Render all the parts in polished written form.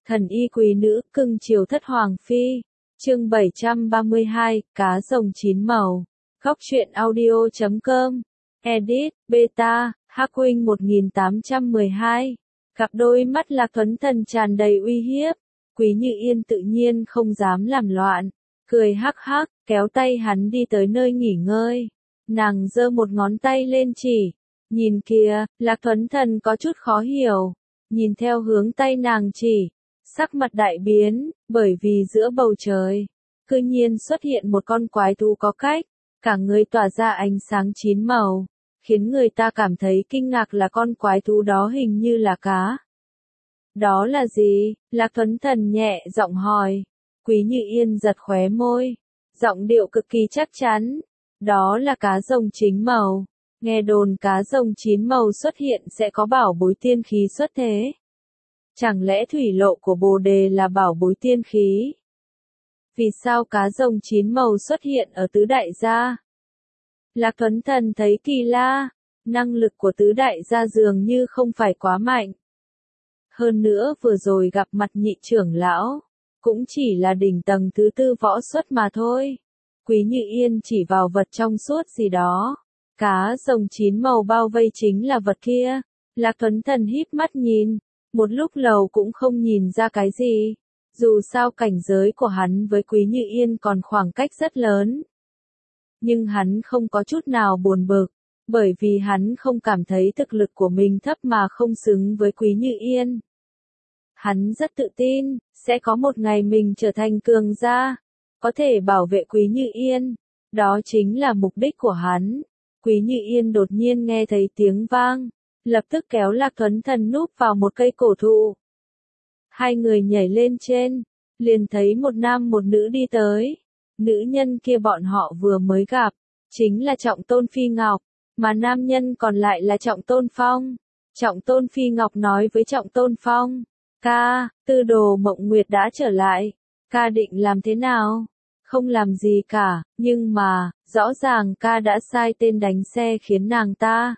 Thần y quý nữ, cưng chiều thất hoàng phi. Chương 732, cá rồng chín màu. Góc truyện audio.com. Edit, Beta, Hắc Huynh 1812. Cặp đôi mắt Lạc Tuấn Thần tràn đầy uy hiếp. Quý Như Yên tự nhiên không dám làm loạn. Cười hắc hắc, kéo tay hắn đi tới nơi nghỉ ngơi. Nàng giơ một ngón tay lên chỉ. Nhìn kìa, Lạc Tuấn Thần có chút khó hiểu. Nhìn theo hướng tay nàng chỉ. Sắc mặt đại biến, bởi vì giữa bầu trời, cư nhiên xuất hiện một con quái thú có cách, cả người tỏa ra ánh sáng chín màu, khiến người ta cảm thấy kinh ngạc là con quái thú đó hình như là cá. Đó là gì? Lạc Tuấn Thần nhẹ giọng hỏi. Quý Như Yên giật khóe môi, giọng điệu cực kỳ chắc chắn. Đó là cá rồng chín màu. Nghe đồn cá rồng chín màu xuất hiện sẽ có bảo bối tiên khí xuất thế. Chẳng lẽ thủy lộ của Bồ Đề là bảo bối tiên khí? Vì sao cá rồng chín màu xuất hiện ở tứ đại gia? Lạc Tuấn Thần thấy kỳ lạ, năng lực của tứ đại gia dường như không phải quá mạnh. Hơn nữa vừa rồi gặp mặt nhị trưởng lão, cũng chỉ là đỉnh tầng thứ tư võ xuất mà thôi. Quý Như Yên chỉ vào vật trong suốt gì đó. Cá rồng chín màu bao vây chính là vật kia. Lạc Tuấn Thần híp mắt nhìn. Một lúc lâu cũng không nhìn ra cái gì. Dù sao cảnh giới của hắn với Quý Như Yên còn khoảng cách rất lớn. Nhưng hắn không có chút nào buồn bực. Bởi vì hắn không cảm thấy thực lực của mình thấp mà không xứng với Quý Như Yên. Hắn rất tự tin, sẽ có một ngày mình trở thành cường gia. Có thể bảo vệ Quý Như Yên. Đó chính là mục đích của hắn. Quý Như Yên đột nhiên nghe thấy tiếng vang. Lập tức kéo Lạc Tuấn Thần núp vào một cây cổ thụ. Hai người nhảy lên trên, liền thấy một nam một nữ đi tới. Nữ nhân kia bọn họ vừa mới gặp, chính là Trọng Tôn Phi Ngọc, mà nam nhân còn lại là Trọng Tôn Phong. Trọng Tôn Phi Ngọc nói với Trọng Tôn Phong, ca, Tư Đồ Mộng Nguyệt đã trở lại, ca định làm thế nào? Không làm gì cả, nhưng mà, rõ ràng ca đã sai tên đánh xe khiến nàng ta.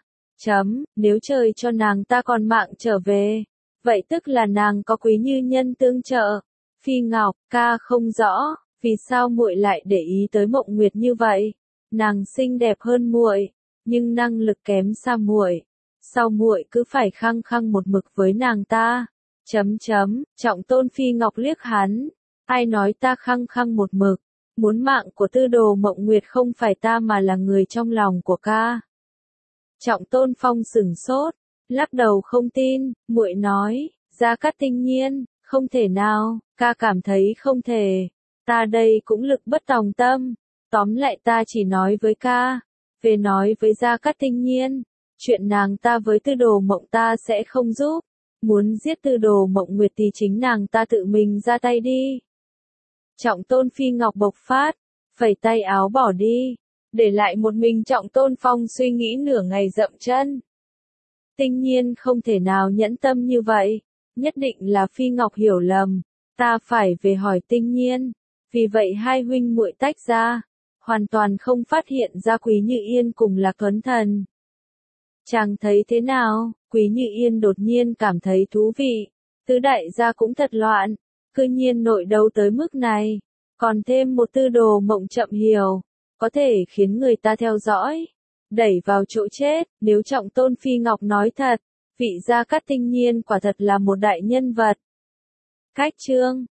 Nếu trời cho nàng ta còn mạng trở về, vậy tức là nàng có Quý Như Nhân tương trợ. Phi Ngọc, ca không rõ, vì sao muội lại để ý tới Mộng Nguyệt như vậy? Nàng xinh đẹp hơn muội, nhưng năng lực kém xa muội. Sao muội cứ phải khăng khăng một mực với nàng ta? Trọng Tôn Phi Ngọc liếc hắn, ai nói ta khăng khăng một mực? Muốn mạng của Tư Đồ Mộng Nguyệt không phải ta mà là người trong lòng của ca. Trọng Tôn Phong sửng sốt, lắc đầu không tin, muội nói, Gia Cát Tinh Nhiên, không thể nào, ca cảm thấy không thể, ta đây cũng lực bất tòng tâm, tóm lại ta chỉ nói với ca, về nói với Gia Cát Tinh Nhiên, chuyện nàng ta với Tư Đồ Mộng ta sẽ không giúp, muốn giết Tư Đồ Mộng Nguyệt thì chính nàng ta tự mình ra tay đi. Trọng Tôn Phi Ngọc bộc phát, phẩy tay áo bỏ đi. Để lại một mình Trọng Tôn Phong suy nghĩ nửa ngày dậm chân. Tinh Nhiên không thể nào nhẫn tâm như vậy, nhất định là Phi Ngọc hiểu lầm, ta phải về hỏi Tinh Nhiên. Vì vậy hai huynh muội tách ra, hoàn toàn không phát hiện ra Quý Như Yên cùng Lạc Tuấn Thần. Chàng thấy thế nào? Quý Như Yên đột nhiên cảm thấy thú vị, tứ đại gia cũng thật loạn, cư nhiên nội đấu tới mức này, còn thêm một Tư Đồ Mộng chậm hiểu. Có thể khiến người ta theo dõi, đẩy vào chỗ chết. Nếu Trọng Tôn Phi Ngọc nói thật, vị Gia Cát Tinh Nhiên quả thật là một đại nhân vật. Cách chương